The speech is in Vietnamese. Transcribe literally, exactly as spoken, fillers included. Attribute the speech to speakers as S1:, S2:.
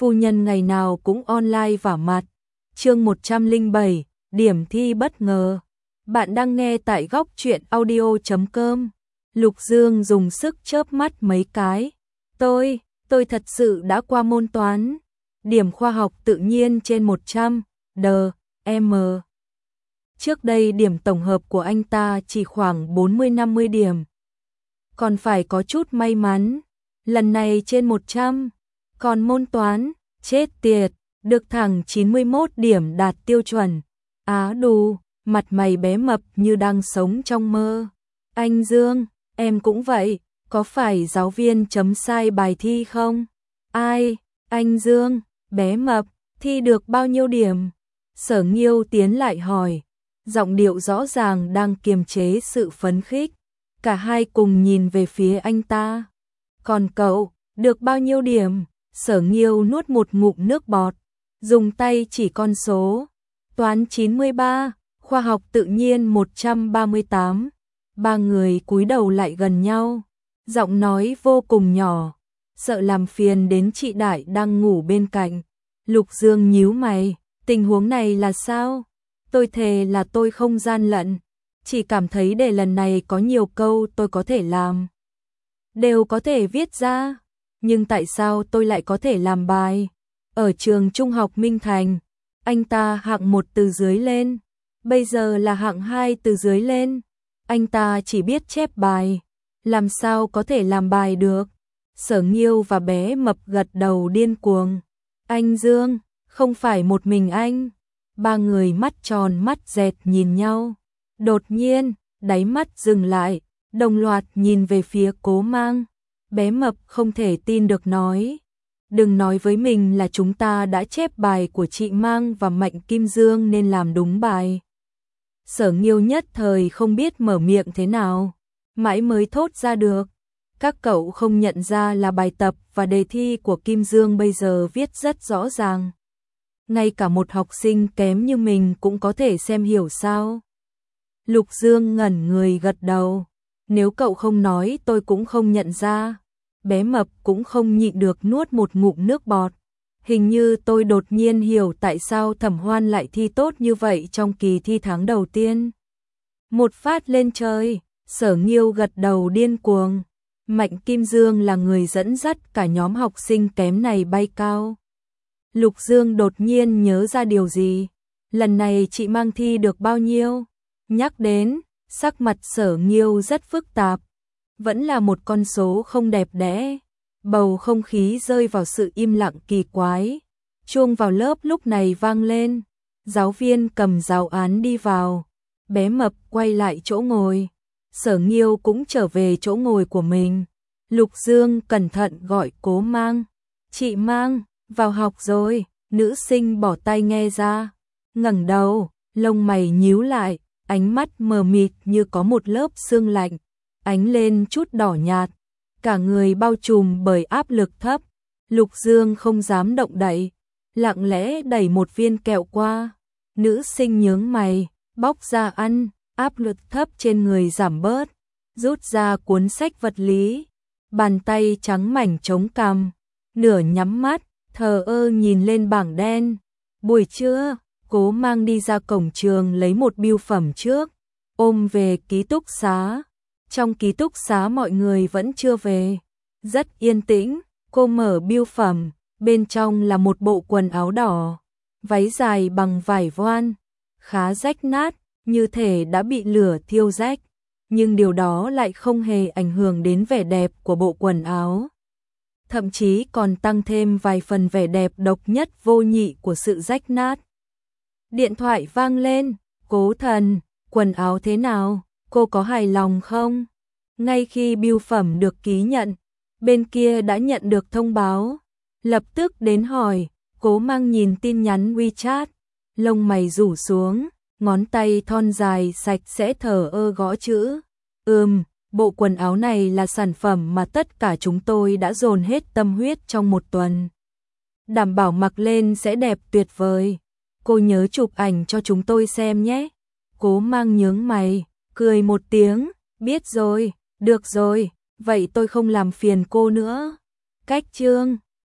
S1: phu nhân ngày nào cũng online vả mặt. Chương một trăm lẻ bảy, điểm thi bất ngờ. Bạn đang nghe tại góc truyện audio chấm com. Lục Dương dùng sức chớp mắt mấy cái. Tôi, tôi thật sự đã qua môn toán. Điểm khoa học tự nhiên trên một trăm, D, M. Trước đây điểm tổng hợp của anh ta chỉ khoảng bốn mươi năm mươi điểm. Còn phải có chút may mắn. Lần này trên một trăm. Còn môn toán, chết tiệt, được thẳng chín mươi mốt điểm đạt tiêu chuẩn. Á đù, mặt mày bé mập như đang sống trong mơ. Anh Dương, em cũng vậy, có phải giáo viên chấm sai bài thi không? Ai, anh Dương, bé mập, thi được bao nhiêu điểm? Sở Nghiêu tiến lại hỏi, giọng điệu rõ ràng đang kiềm chế sự phấn khích. Cả hai cùng nhìn về phía anh ta. Còn cậu, được bao nhiêu điểm? Sở Nghiêu nuốt một ngụm nước bọt, dùng tay chỉ con số. Toán chín mươi ba, khoa học tự nhiên một trăm ba mươi tám. Ba người cúi đầu lại gần nhau, giọng nói vô cùng nhỏ, sợ làm phiền đến chị Đại đang ngủ bên cạnh. Lục Dương nhíu mày, tình huống này là sao? Tôi thề là tôi không gian lận, chỉ cảm thấy đề lần này có nhiều câu tôi có thể làm, đều có thể viết ra, nhưng tại sao tôi lại có thể làm bài? Ở trường trung học Minh Thành, anh ta hạng một từ dưới lên, bây giờ là hạng hai từ dưới lên. Anh ta chỉ biết chép bài, làm sao có thể làm bài được? Sở Nghiêu và bé mập gật đầu điên cuồng. Anh Dương, không phải một mình anh. Ba người mắt tròn mắt dẹt nhìn nhau. Đột nhiên, đáy mắt dừng lại, đồng loạt nhìn về phía Cố Mang. Bé mập không thể tin được nói. Đừng nói với mình là chúng ta đã chép bài của chị Mang và Mạnh Kim Dương nên làm đúng bài. Sở Nghiêu nhất thời không biết mở miệng thế nào, mãi mới thốt ra được. Các cậu không nhận ra là bài tập và đề thi của Kim Dương bây giờ viết rất rõ ràng. Ngay cả một học sinh kém như mình cũng có thể xem hiểu sao? Lục Dương ngẩn người gật đầu. Nếu cậu không nói tôi cũng không nhận ra. Bé mập cũng không nhịn được nuốt một ngụm nước bọt. Hình như tôi đột nhiên hiểu tại sao Thẩm Hoan lại thi tốt như vậy trong kỳ thi tháng đầu tiên. Một phát lên trời, Sở Nghiêu gật đầu điên cuồng. Mạnh Kim Dương là người dẫn dắt cả nhóm học sinh kém này bay cao. Lục Dương đột nhiên nhớ ra điều gì. Lần này chị Mang thi được bao nhiêu? Nhắc đến, sắc mặt Sở Nghiêu rất phức tạp. Vẫn là một con số không đẹp đẽ. Bầu không khí rơi vào sự im lặng kỳ quái. Chuông vào lớp lúc này vang lên. Giáo viên cầm giáo án đi vào. Bé mập quay lại chỗ ngồi. Sở Nghiêu cũng trở về chỗ ngồi của mình. Lục Dương cẩn thận gọi Cố Mang. Chị Mang, vào học rồi. Nữ sinh bỏ tay nghe ra. Ngẩng đầu, lông mày nhíu lại. Ánh mắt mờ mịt như có một lớp sương lạnh. Ánh lên chút đỏ nhạt. Cả người bao trùm bởi áp lực thấp. Lục Dương không dám động đậy, lặng lẽ đẩy một viên kẹo qua. Nữ sinh nhướng mày, bóc ra ăn, áp lực thấp trên người giảm bớt, rút ra cuốn sách vật lý. Bàn tay trắng mảnh chống cằm, nửa nhắm mắt, thờ ơ nhìn lên bảng đen. Buổi trưa, Cố Mang đi ra cổng trường lấy một bưu phẩm trước, ôm về ký túc xá. Trong ký túc xá mọi người vẫn chưa về, rất yên tĩnh. Cô mở bưu phẩm, bên trong là một bộ quần áo đỏ, váy dài bằng vải voan, khá rách nát, như thể đã bị lửa thiêu rách, nhưng điều đó lại không hề ảnh hưởng đến vẻ đẹp của bộ quần áo. Thậm chí còn tăng thêm vài phần vẻ đẹp độc nhất vô nhị của sự rách nát. Điện thoại vang lên, Cố Thần, quần áo thế nào, cô có hài lòng không? Ngay khi bưu phẩm được ký nhận, bên kia đã nhận được thông báo, lập tức đến hỏi. Cố Mang nhìn tin nhắn WeChat, lông mày rủ xuống, ngón tay thon dài sạch sẽ thờ ơ gõ chữ. Ừm, bộ quần áo này là sản phẩm mà tất cả chúng tôi đã dồn hết tâm huyết trong một tuần. Đảm bảo mặc lên sẽ đẹp tuyệt vời. Cô nhớ chụp ảnh cho chúng tôi xem nhé. Cố Mang nhướng mày, cười một tiếng, biết rồi, được rồi, vậy tôi không làm phiền cô nữa. Cách chương